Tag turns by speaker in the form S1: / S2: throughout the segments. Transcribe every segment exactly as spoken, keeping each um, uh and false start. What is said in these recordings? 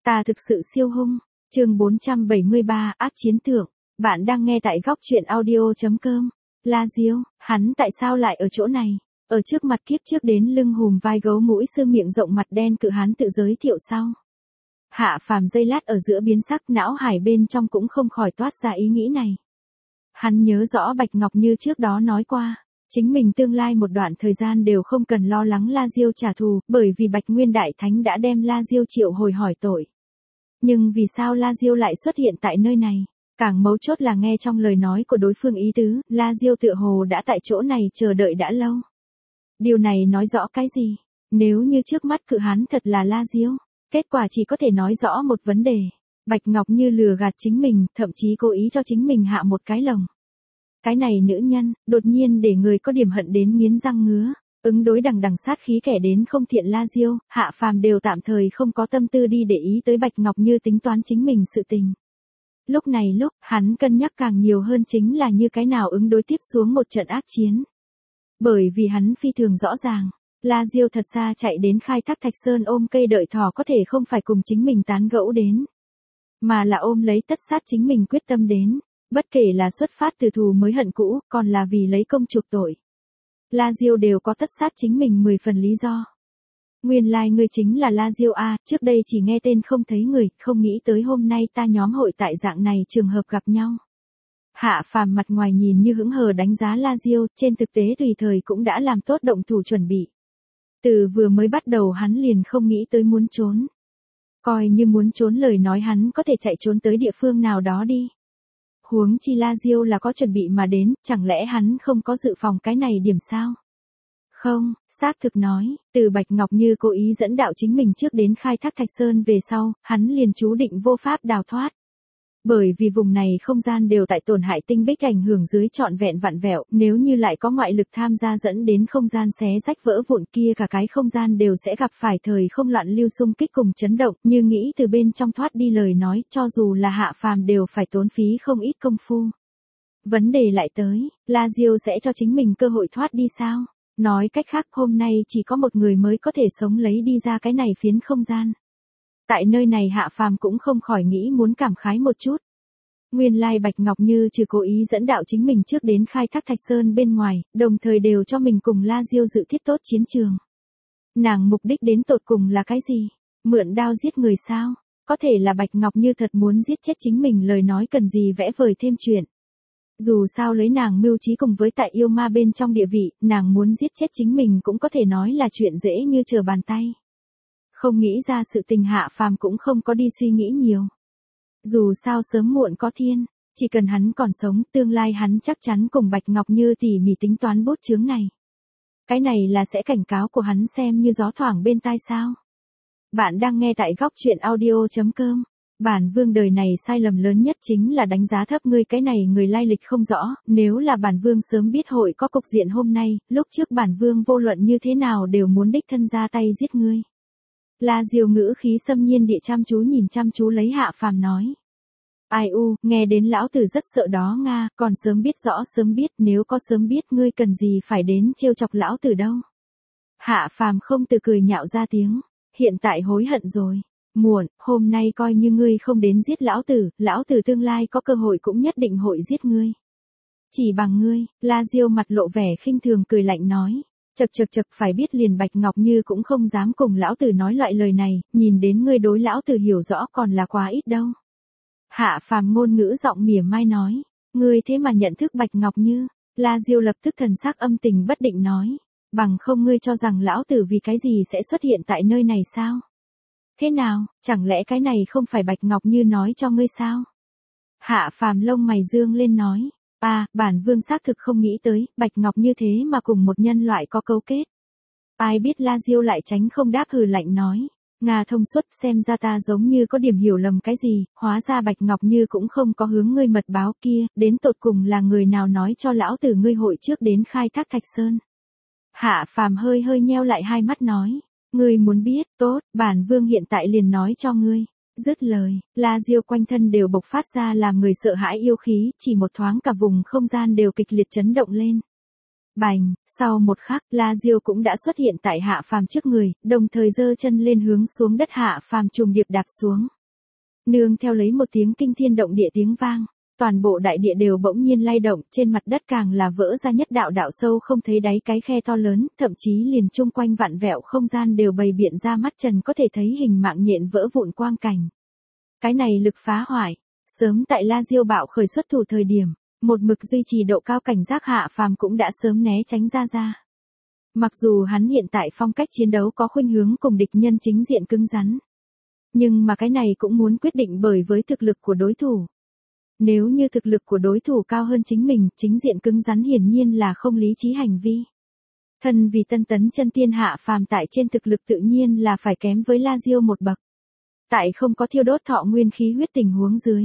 S1: Ta thực sự siêu hung. Chương bốn trăm bảy mươi ba, ác chiến tượng. Bạn đang nghe tại góc truyện audio chấm com. La Diêu, hắn tại sao lại ở chỗ này? Ở trước mặt kiếp trước đến lưng hùm vai gấu mũi sư miệng rộng mặt đen cự hán tự giới thiệu sau. Hạ Phàm giây lát ở giữa biến sắc, não hải bên trong cũng không khỏi toát ra ý nghĩ này. Hắn nhớ rõ Bạch Ngọc Như trước đó nói qua, chính mình tương lai một đoạn thời gian đều không cần lo lắng La Diêu trả thù, bởi vì Bạch Nguyên Đại Thánh đã đem La Diêu triệu hồi hỏi tội. Nhưng vì sao La Diêu lại xuất hiện tại nơi này? Càng mấu chốt là nghe trong lời nói của đối phương ý tứ, La Diêu tựa hồ đã tại chỗ này chờ đợi đã lâu. Điều này nói rõ cái gì? Nếu như trước mắt cự hán thật là La Diêu, kết quả chỉ có thể nói rõ một vấn đề. Bạch Ngọc Như lừa gạt chính mình, thậm chí cố ý cho chính mình hạ một cái lồng. Cái này nữ nhân, đột nhiên để người có điểm hận đến nghiến răng ngứa, ứng đối đằng đằng sát khí kẻ đến không thiện La Diêu, Hạ Phàm đều tạm thời không có tâm tư đi để ý tới Bạch Ngọc Như tính toán chính mình sự tình. Lúc này lúc, hắn cân nhắc càng nhiều hơn chính là như cái nào ứng đối tiếp xuống một trận ác chiến. Bởi vì hắn phi thường rõ ràng, La Diêu thật xa chạy đến khai thác Thạch Sơn ôm cây đợi thỏ có thể không phải cùng chính mình tán gẫu đến, mà là ôm lấy tất sát chính mình quyết tâm đến, bất kể là xuất phát từ thù mới hận cũ, còn là vì lấy công chuộc tội. La Diêu đều có tất sát chính mình mười phần lý do. Nguyên lai like ngươi chính là La Diêu a, trước đây chỉ nghe tên không thấy người, không nghĩ tới hôm nay ta nhóm hội tại dạng này trường hợp gặp nhau. Hạ Phàm mặt ngoài nhìn như hững hờ đánh giá La Diêu, trên thực tế tùy thời cũng đã làm tốt động thủ chuẩn bị. Từ vừa mới bắt đầu hắn liền không nghĩ tới muốn trốn. Coi như muốn trốn lời nói hắn có thể chạy trốn tới địa phương nào đó đi. Huống chi La Diêu là có chuẩn bị mà đến, chẳng lẽ hắn không có dự phòng cái này điểm sao? Không, xác thực nói, từ Bạch Ngọc Như cố ý dẫn đạo chính mình trước đến khai thác Thạch Sơn về sau, hắn liền chú định vô pháp đào thoát. Bởi vì vùng này không gian đều tại tổn hại tinh bích ảnh hưởng dưới trọn vẹn vặn vẹo, nếu như lại có ngoại lực tham gia dẫn đến không gian xé rách vỡ vụn kia cả cái không gian đều sẽ gặp phải thời không loạn lưu xung kích cùng chấn động, như nghĩ từ bên trong thoát đi lời nói, cho dù là Hạ Phàm đều phải tốn phí không ít công phu. Vấn đề lại tới, La Diêu sẽ cho chính mình cơ hội thoát đi sao? Nói cách khác hôm nay chỉ có một người mới có thể sống lấy đi ra cái này phiến không gian. Tại nơi này Hạ Phàm cũng không khỏi nghĩ muốn cảm khái một chút. Nguyên lai Bạch Ngọc Như trừ cố ý dẫn đạo chính mình trước đến khai thác Thạch Sơn bên ngoài, đồng thời đều cho mình cùng La Diêu dự thiết tốt chiến trường. Nàng mục đích đến tột cùng là cái gì? Mượn đao giết người sao? Có thể là Bạch Ngọc Như thật muốn giết chết chính mình lời nói cần gì vẽ vời thêm chuyện. Dù sao lấy nàng mưu trí cùng với tại yêu ma bên trong địa vị, nàng muốn giết chết chính mình cũng có thể nói là chuyện dễ như trở bàn tay. Không nghĩ ra sự tình Hạ Phàm cũng không có đi suy nghĩ nhiều. Dù sao sớm muộn có thiên, chỉ cần hắn còn sống, tương lai hắn chắc chắn cùng Bạch Ngọc Như tỉ mỉ tính toán bút chướng này. Cái này là sẽ cảnh cáo của hắn xem như gió thoảng bên tai sao. Bạn đang nghe tại góc truyện audio chấm com. Bản vương đời này sai lầm lớn nhất chính là đánh giá thấp ngươi, cái này người lai lịch không rõ, nếu là bản vương sớm biết hội có cục diện hôm nay, lúc trước bản vương vô luận như thế nào đều muốn đích thân ra tay giết ngươi. La Diêu ngữ khí xâm nhiên địa chăm chú nhìn chăm chú lấy Hạ Phàm nói. Ai u, nghe đến lão tử rất sợ đó Nga, còn sớm biết rõ sớm biết, nếu có sớm biết ngươi cần gì phải đến trêu chọc lão tử đâu. Hạ Phàm không từ cười nhạo ra tiếng, hiện tại hối hận rồi. Muộn, hôm nay coi như ngươi không đến giết lão tử, lão tử tương lai có cơ hội cũng nhất định hội giết ngươi. Chỉ bằng ngươi, La Diêu mặt lộ vẻ khinh thường cười lạnh nói. Chật chật chật, phải biết liền Bạch Ngọc Như cũng không dám cùng lão tử nói loại lời này, nhìn đến ngươi đối lão tử hiểu rõ còn là quá ít đâu. Hạ Phàm ngôn ngữ giọng mỉa mai nói, ngươi thế mà nhận thức Bạch Ngọc Như. La Diêu lập tức thần sắc âm tình bất định nói, bằng không ngươi cho rằng lão tử vì cái gì sẽ xuất hiện tại nơi này sao? Thế nào, chẳng lẽ cái này không phải Bạch Ngọc Như nói cho ngươi sao? Hạ Phàm lông mày dương lên nói, à, bản vương xác thực không nghĩ tới, Bạch Ngọc Như thế mà cùng một nhân loại có cấu kết. Ai biết La Diêu lại tránh không đáp hừ lạnh nói, Nga thông suốt, xem ra ta giống như có điểm hiểu lầm cái gì, hóa ra Bạch Ngọc Như cũng không có hướng ngươi mật báo kia, đến tột cùng là người nào nói cho lão tử ngươi hội trước đến khai thác Thạch Sơn. Hạ Phàm hơi hơi nheo lại hai mắt nói, ngươi muốn biết, tốt, bản vương hiện tại liền nói cho ngươi. Dứt lời, La Diêu quanh thân đều bộc phát ra làm người sợ hãi yêu khí, chỉ một thoáng cả vùng không gian đều kịch liệt chấn động lên. Bành, sau một khắc, La Diêu cũng đã xuất hiện tại Hạ Phàm trước người, đồng thời giơ chân lên hướng xuống đất Hạ Phàm trùng điệp đạp xuống. Nương theo lấy một tiếng kinh thiên động địa tiếng vang, toàn bộ đại địa đều bỗng nhiên lay động, trên mặt đất càng là vỡ ra nhất đạo đạo sâu không thấy đáy cái khe to lớn, thậm chí liền chung quanh vặn vẹo không gian đều bày biện ra mắt trần có thể thấy hình mạng nhện vỡ vụn quang cảnh. Cái này lực phá hoại, sớm tại La Diêu bạo khởi xuất thủ thời điểm, một mực duy trì độ cao cảnh giác Hạ Phàm cũng đã sớm né tránh ra ra. Mặc dù hắn hiện tại phong cách chiến đấu có khuynh hướng cùng địch nhân chính diện cứng rắn, nhưng mà cái này cũng muốn quyết định bởi với thực lực của đối thủ. Nếu như thực lực của đối thủ cao hơn chính mình, chính diện cứng rắn hiển nhiên là không lý trí hành vi. Thân vì tân tấn chân tiên Hạ Phàm tại trên thực lực tự nhiên là phải kém với La Diêu một bậc. Tại không có thiêu đốt thọ nguyên khí huyết tình huống dưới.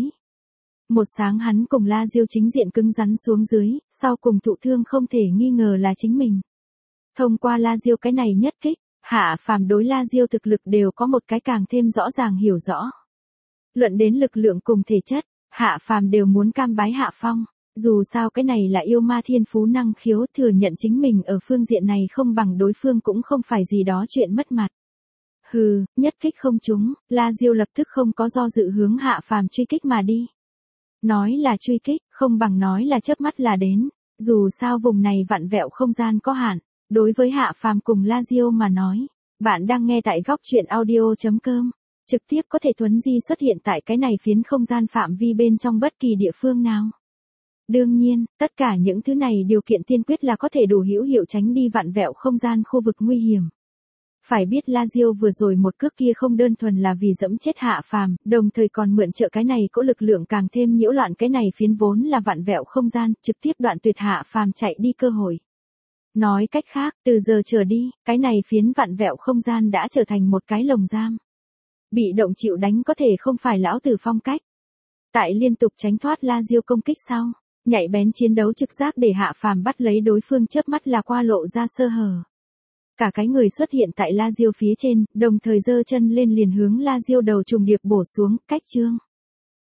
S1: Một sáng hắn cùng La Diêu chính diện cứng rắn xuống dưới, sau cùng thụ thương không thể nghi ngờ là chính mình. Thông qua La Diêu cái này nhất kích, Hạ Phàm đối La Diêu thực lực đều có một cái càng thêm rõ ràng hiểu rõ. Luận đến lực lượng cùng thể chất, Hạ Phàm đều muốn cam bái Hạ Phong, dù sao cái này là yêu ma thiên phú năng khiếu, thừa nhận chính mình ở phương diện này không bằng đối phương cũng không phải gì đó chuyện mất mặt. Hừ, nhất kích không trúng, La Diêu lập tức không có do dự hướng Hạ Phàm truy kích mà đi. Nói là truy kích, không bằng nói là chớp mắt là đến, dù sao vùng này vặn vẹo không gian có hạn, đối với Hạ Phàm cùng La Diêu mà nói, bạn đang nghe tại góc truyện audio chấm com. Trực tiếp có thể thuấn di xuất hiện tại cái này phiến không gian phạm vi bên trong bất kỳ địa phương nào. Đương nhiên, tất cả những thứ này điều kiện tiên quyết là có thể đủ hữu hiệu tránh đi vặn vẹo không gian khu vực nguy hiểm. Phải biết La Diêu vừa rồi một cước kia không đơn thuần là vì dẫm chết Hạ Phàm, đồng thời còn mượn trợ cái này có lực lượng càng thêm nhiễu loạn cái này phiến vốn là vặn vẹo không gian, trực tiếp đoạn tuyệt Hạ Phàm chạy đi cơ hội. Nói cách khác, từ giờ trở đi, cái này phiến vặn vẹo không gian đã trở thành một cái lồng giam. Bị động chịu đánh có thể không phải lão tử phong cách. Tại liên tục tránh thoát La Diêu công kích sau, nhạy bén chiến đấu trực giác để Hạ Phàm bắt lấy đối phương chớp mắt là qua lộ ra sơ hở. Cả cái người xuất hiện tại La Diêu phía trên, đồng thời giơ chân lên liền hướng La Diêu đầu trùng điệp bổ xuống, cách chương.